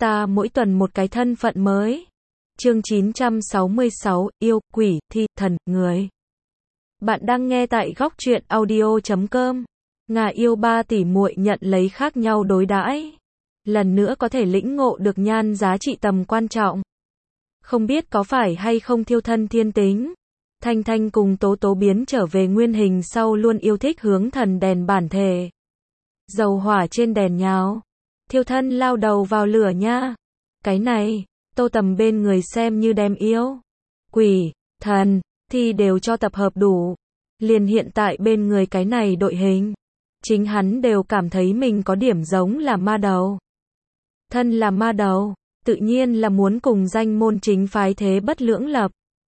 Ta mỗi tuần một cái thân phận mới. Chương 966, yêu, quỷ, thi, thần, người. Bạn đang nghe tại góc truyện audio.com. Ngà yêu ba tỷ muội nhận lấy khác nhau đối đãi. Lần nữa có thể lĩnh ngộ được nhan giá trị tầm quan trọng. Không biết có phải hay không thiêu thân thiên tính. Thanh Thanh cùng Tố Tố biến trở về nguyên hình sau luôn yêu thích hướng thần đèn bản thể. Dầu hỏa trên đèn nháo. Thiêu thân lao đầu vào lửa nha. Cái này, Tô Tầm bên người xem như đem yêu, quỷ, thần, thì đều cho tập hợp đủ. Liền hiện tại bên người cái này đội hình. Chính hắn đều cảm thấy mình có điểm giống là ma đầu. Thân là ma đầu, tự nhiên là muốn cùng danh môn chính phái thế bất lưỡng lập.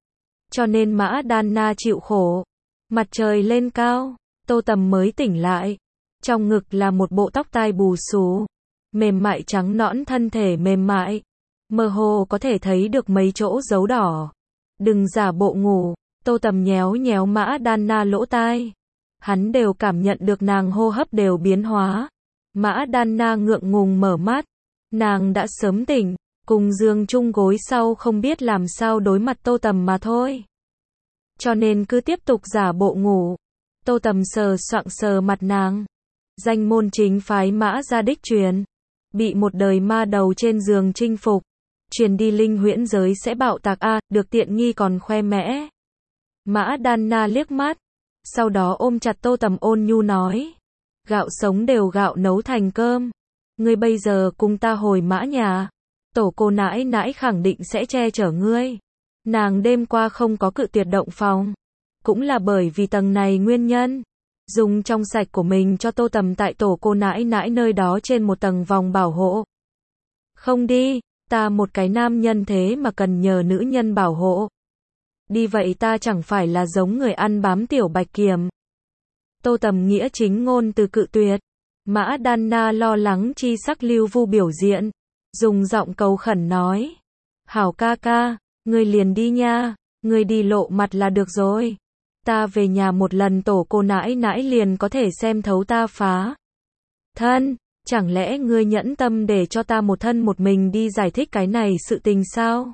Cho nên Mã Đan Na chịu khổ. Mặt trời lên cao, Tô Tầm mới tỉnh lại. Trong ngực là một bộ tóc tai bù xù, mềm mại trắng nõn thân thể mềm mại. Mơ hồ có thể thấy được mấy chỗ dấu đỏ. Đừng giả bộ ngủ, Tô Tầm nhéo nhéo Mã Đan Na lỗ tai. Hắn đều cảm nhận được nàng hô hấp đều biến hóa. Mã Đan Na ngượng ngùng mở mắt. Nàng đã sớm tỉnh, cùng giường chung gối sau không biết làm sao đối mặt Tô Tầm mà thôi. Cho nên cứ tiếp tục giả bộ ngủ. Tô Tầm sờ soạng sờ mặt nàng. Danh môn chính phái Mã gia đích truyền. Bị một đời ma đầu trên giường chinh phục. Truyền đi linh huyễn giới sẽ bạo tạc a, được tiện nghi còn khoe mẽ. Mã Đan Na liếc mắt. Sau đó ôm chặt Tô Tầm ôn nhu nói. Gạo sống đều gạo nấu thành cơm. Ngươi bây giờ cùng ta hồi Mã nhà. Tổ cô nãi nãi khẳng định sẽ che chở ngươi. Nàng đêm qua không có cự tuyệt động phòng. Cũng là bởi vì tầng này nguyên nhân. Dùng trong sạch của mình cho Tô Tầm tại tổ cô nãi nãi nơi đó trên một tầng vòng bảo hộ. Không đi, ta một cái nam nhân thế mà cần nhờ nữ nhân bảo hộ. Đi vậy ta chẳng phải là giống người ăn bám tiểu bạch kiểm. Tô Tầm nghĩa chính ngôn từ cự tuyệt. Mã Đan Na lo lắng chi sắc lưu vu biểu diễn. Dùng giọng cầu khẩn nói. Hảo ca ca, ngươi liền đi nha, ngươi đi lộ mặt là được rồi. Ta về nhà một lần tổ cô nãi nãi liền có thể xem thấu ta phá thân, chẳng lẽ ngươi nhẫn tâm để cho ta một thân một mình đi giải thích cái này sự tình sao?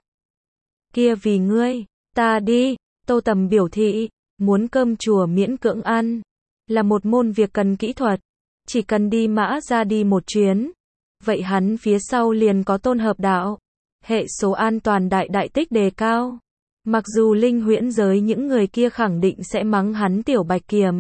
Kia vì ngươi, ta đi. Tô Tầm biểu thị, muốn cơm chùa miễn cưỡng ăn, là một môn việc cần kỹ thuật, chỉ cần đi Mã ra đi một chuyến, vậy hắn phía sau liền có tôn hợp đạo, hệ số an toàn đại đại tích đề cao. Mặc dù linh huyễn giới những người kia khẳng định sẽ mắng hắn tiểu bạch kiểm.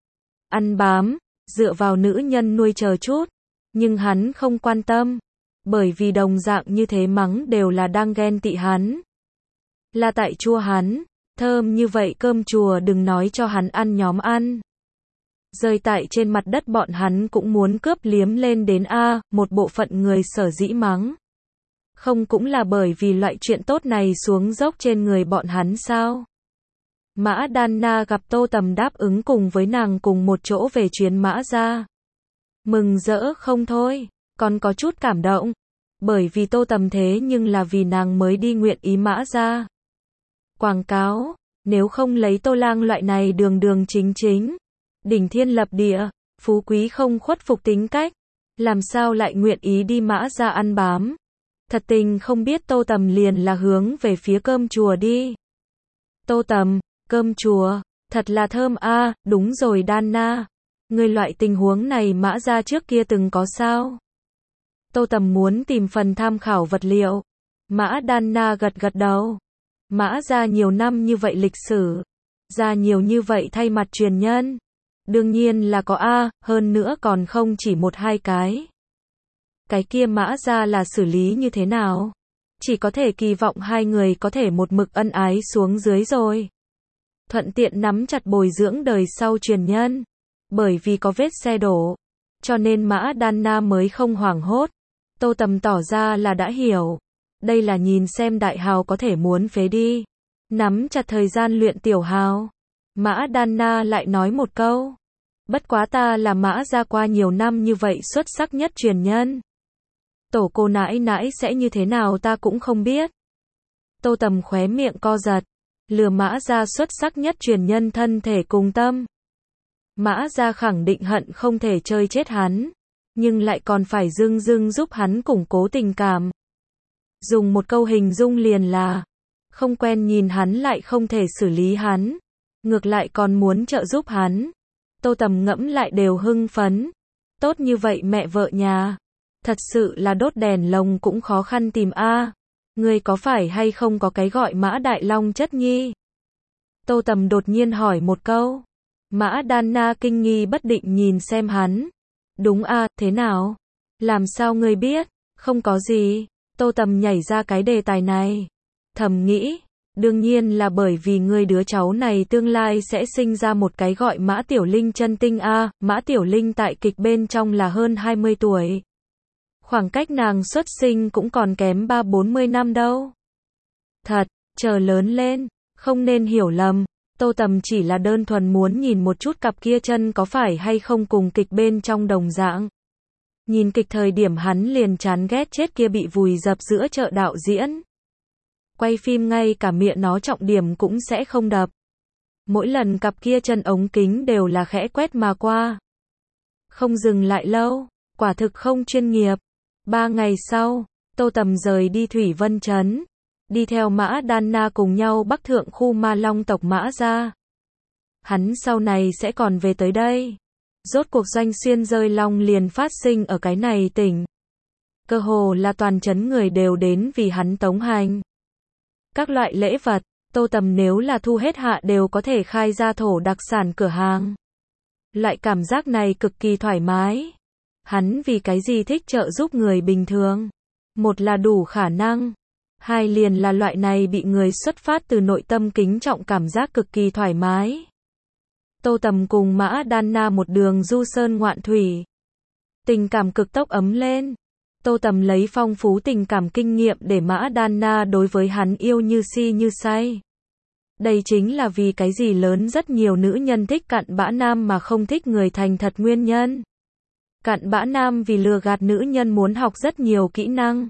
Ăn bám, dựa vào nữ nhân nuôi chờ chút. Nhưng hắn không quan tâm. Bởi vì đồng dạng như thế mắng đều là đang ghen tị hắn. Là tại chua hắn. Thơm như vậy cơm chùa đừng nói cho hắn ăn nhóm ăn. Rơi tại trên mặt đất bọn hắn cũng muốn cướp liếm lên đến a, một bộ phận người sở dĩ mắng. Không cũng là bởi vì loại chuyện tốt này xuống dốc trên người bọn hắn sao? Mã Đan Na gặp Tô Tầm đáp ứng cùng với nàng cùng một chỗ về chuyến Mã ra. Mừng rỡ không thôi, còn có chút cảm động. Bởi vì Tô Tầm thế nhưng là vì nàng mới đi nguyện ý Mã ra. Quảng cáo, nếu không lấy Tô Lang loại này đường đường chính chính, đỉnh thiên lập địa, phú quý không khuất phục tính cách, làm sao lại nguyện ý đi Mã ra ăn bám. Thật tình không biết Tô Tầm liền là hướng về phía cơm chùa đi. Tô Tầm, cơm chùa, thật là thơm a, đúng rồi Đan Na. Người loại tình huống này Mã ra trước kia từng có sao? Tô Tầm muốn tìm phần tham khảo vật liệu. Mã Đan Na gật gật đầu. Mã ra nhiều năm như vậy lịch sử. Ra nhiều như vậy thay mặt truyền nhân. Đương nhiên là có a, hơn nữa còn không chỉ một hai cái. Cái kia Mã ra là xử lý như thế nào? Chỉ có thể kỳ vọng hai người có thể một mực ân ái xuống dưới rồi. Thuận tiện nắm chặt bồi dưỡng đời sau truyền nhân. Bởi vì có vết xe đổ. Cho nên Mã Đan Na mới không hoảng hốt. Tô Tầm tỏ ra là đã hiểu. Đây là nhìn xem đại hào có thể muốn phế đi. Nắm chặt thời gian luyện tiểu hào. Mã Đan Na lại nói một câu. Bất quá ta là Mã ra qua nhiều năm như vậy xuất sắc nhất truyền nhân. Tổ cô nãi nãi sẽ như thế nào ta cũng không biết. Tô Tầm khóe miệng co giật. Lừa Mã ra xuất sắc nhất truyền nhân thân thể cùng tâm. Mã ra khẳng định hận không thể chơi chết hắn. Nhưng lại còn phải dưng dưng giúp hắn củng cố tình cảm. Dùng một câu hình dung liền là, không quen nhìn hắn lại không thể xử lý hắn, ngược lại còn muốn trợ giúp hắn. Tô Tầm ngẫm lại đều hưng phấn. Tốt như vậy mẹ vợ nhà. Thật sự là đốt đèn lồng cũng khó khăn tìm a. Ngươi có phải hay không có cái gọi Mã Đại Long chất nhi? Tô Tầm đột nhiên hỏi một câu. Mã Đan Na kinh nghi bất định nhìn xem hắn. Đúng a, thế nào? Làm sao ngươi biết? Không có gì. Tô Tầm nhảy ra cái đề tài này. Thầm nghĩ, đương nhiên là bởi vì ngươi đứa cháu này tương lai sẽ sinh ra một cái gọi Mã Tiểu Linh chân tinh a. Mã Tiểu Linh tại kịch bên trong là hơn 20 tuổi. Khoảng cách nàng xuất sinh cũng còn kém 30-40 năm đâu. Thật, chờ lớn lên, không nên hiểu lầm. Tô Tầm chỉ là đơn thuần muốn nhìn một chút cặp kia chân có phải hay không cùng kịch bên trong đồng dạng. Nhìn kịch thời điểm hắn liền chán ghét chết kia bị vùi dập giữa chợ đạo diễn. Quay phim ngay cả miệng nó trọng điểm cũng sẽ không đập. Mỗi lần cặp kia chân ống kính đều là khẽ quét mà qua. Không dừng lại lâu, quả thực không chuyên nghiệp. 3 ngày sau, Tô Tầm rời đi Thủy Vân Trấn. Đi theo Mã Đan Na cùng nhau bắc thượng khu Ma Long tộc Mã gia. Hắn sau này sẽ còn về tới đây. Rốt cuộc doanh xuyên rơi long liền phát sinh ở cái này tỉnh. Cơ hồ là toàn trấn người đều đến vì hắn tống hành. Các loại lễ vật, Tô Tầm nếu là thu hết hạ đều có thể khai ra thổ đặc sản cửa hàng. Loại cảm giác này cực kỳ thoải mái. Hắn vì cái gì thích trợ giúp người bình thường? Một là đủ khả năng. Hai liền là loại này bị người xuất phát từ nội tâm kính trọng cảm giác cực kỳ thoải mái. Tô Tầm cùng Mã Đan Na một đường du sơn ngoạn thủy. Tình cảm cực tốc ấm lên. Tô Tầm lấy phong phú tình cảm kinh nghiệm để Mã Đan Na đối với hắn yêu như si như say. Đây chính là vì cái gì lớn rất nhiều nữ nhân thích cặn bã nam mà không thích người thành thật nguyên nhân. Cặn bã nam vì lừa gạt nữ nhân muốn học rất nhiều kỹ năng.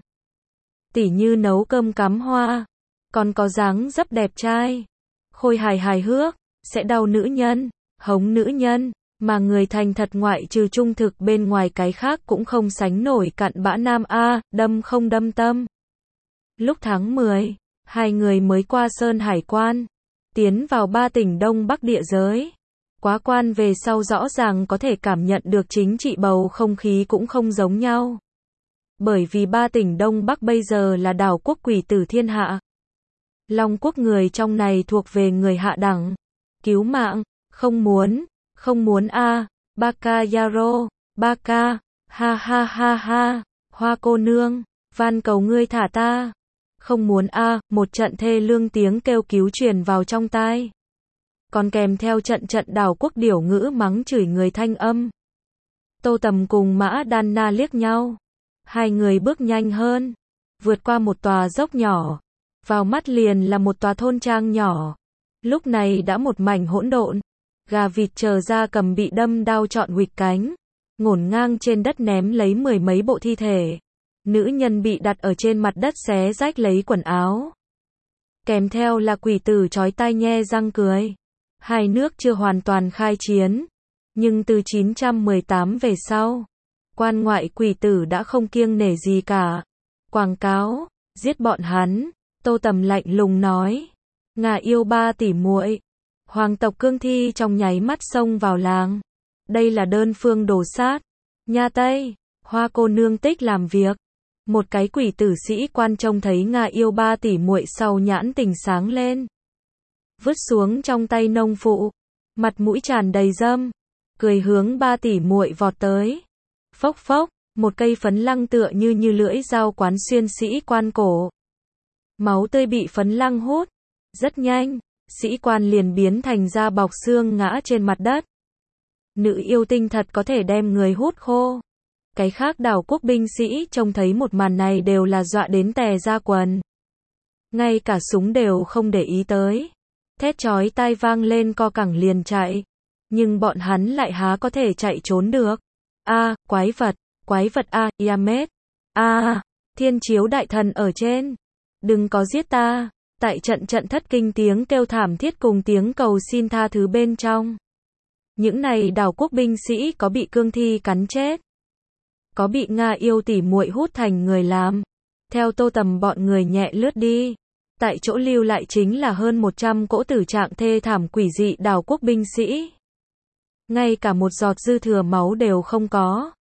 Tỉ như nấu cơm cắm hoa, còn có dáng dấp đẹp trai, khôi hài hài hước, sẽ đau nữ nhân, hống nữ nhân, mà người thành thật ngoại trừ trung thực bên ngoài cái khác cũng không sánh nổi cặn bã nam a, đâm không đâm tâm. Lúc tháng 10, hai người mới qua Sơn Hải quan, tiến vào 3 tỉnh Đông Bắc địa giới. Quá quan về sau rõ ràng có thể cảm nhận được chính trị bầu không khí cũng không giống nhau. Bởi vì 3 tỉnh Đông Bắc bây giờ là đảo quốc quỷ tử thiên hạ. Long quốc người trong này thuộc về người hạ đẳng. Cứu mạng, không muốn a, Baka Yaro, Baka, ha ha ha ha, Hoa cô nương, van cầu ngươi thả ta. Không muốn a, một trận thê lương tiếng kêu cứu truyền vào trong tai. Còn kèm theo trận đảo quốc điểu ngữ mắng chửi người thanh âm. Tô Tầm cùng Mã Đan Na liếc nhau. Hai người bước nhanh hơn, vượt qua một tòa dốc nhỏ, vào mắt liền là một tòa thôn trang nhỏ. Lúc này đã một mảnh hỗn độn, gà vịt chờ gia cầm bị đâm đao trọn huỵch cánh, ngổn ngang trên đất ném lấy 10 mấy bộ thi thể. Nữ nhân bị đặt ở trên mặt đất xé rách lấy quần áo. Kèm theo là quỷ tử chói tai nhe răng cười. Hai nước chưa hoàn toàn khai chiến, nhưng từ 918 về sau, quan ngoại quỷ tử đã không kiêng nể gì cả. Quảng cáo, giết bọn hắn. Tô Tầm lạnh lùng nói. Ngà yêu 3 tỷ muội. Hoàng tộc Cương Thi trong nháy mắt xông vào làng. Đây là đơn phương đổ sát. Nha Tây, Hoa cô nương tích làm việc. Một cái quỷ tử sĩ quan trông thấy Ngà yêu 3 tỷ muội sau nhãn tình sáng lên. Vứt xuống trong tay nông phụ. Mặt mũi tràn đầy dâm. Cười hướng 3 tỷ muội vọt tới. Phốc phốc, một cây phấn lăng tựa như lưỡi dao quán xuyên sĩ quan cổ. Máu tươi bị phấn lăng hút. Rất nhanh, sĩ quan liền biến thành da bọc xương ngã trên mặt đất. Nữ yêu tinh thật có thể đem người hút khô. Cái khác đảo quốc binh sĩ trông thấy một màn này đều là dọa đến tè ra quần. Ngay cả súng đều không để ý tới. Thét chói tai vang lên co cẳng liền chạy. Nhưng bọn hắn lại há có thể chạy trốn được. A, quái vật a, Yamet. A, thiên chiếu đại thần ở trên. Đừng có giết ta. Tại trận thất kinh tiếng kêu thảm thiết cùng tiếng cầu xin tha thứ bên trong. Những này đảo quốc binh sĩ có bị cương thi cắn chết, có bị Nga yêu tỉ muội hút thành người làm, Theo Tô Tầm bọn người nhẹ lướt đi. Tại chỗ lưu lại chính là hơn 100 cỗ tử trạng thê thảm quỷ dị đảo quốc binh sĩ. Ngay cả một giọt dư thừa máu đều không có.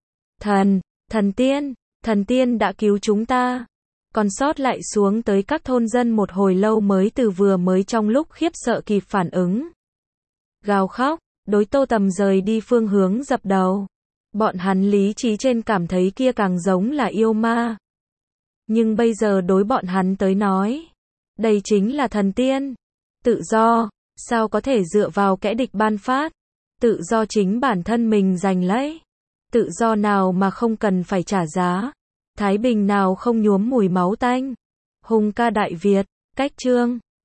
Thần tiên đã cứu chúng ta. Còn sót lại xuống tới các thôn dân một hồi lâu mới từ vừa mới trong lúc khiếp sợ kịp phản ứng. Gào khóc, đối Tô Tầm rời đi phương hướng dập đầu. Bọn hắn lý trí trên cảm thấy kia càng giống là yêu ma. Nhưng bây giờ đối bọn hắn tới nói, đây chính là thần tiên. Tự do, sao có thể dựa vào kẻ địch ban phát. Tự do chính bản thân mình giành lấy. Tự do nào mà không cần phải trả giá. Thái bình nào không nhuốm mùi máu tanh. Hùng ca Đại Việt, cách chương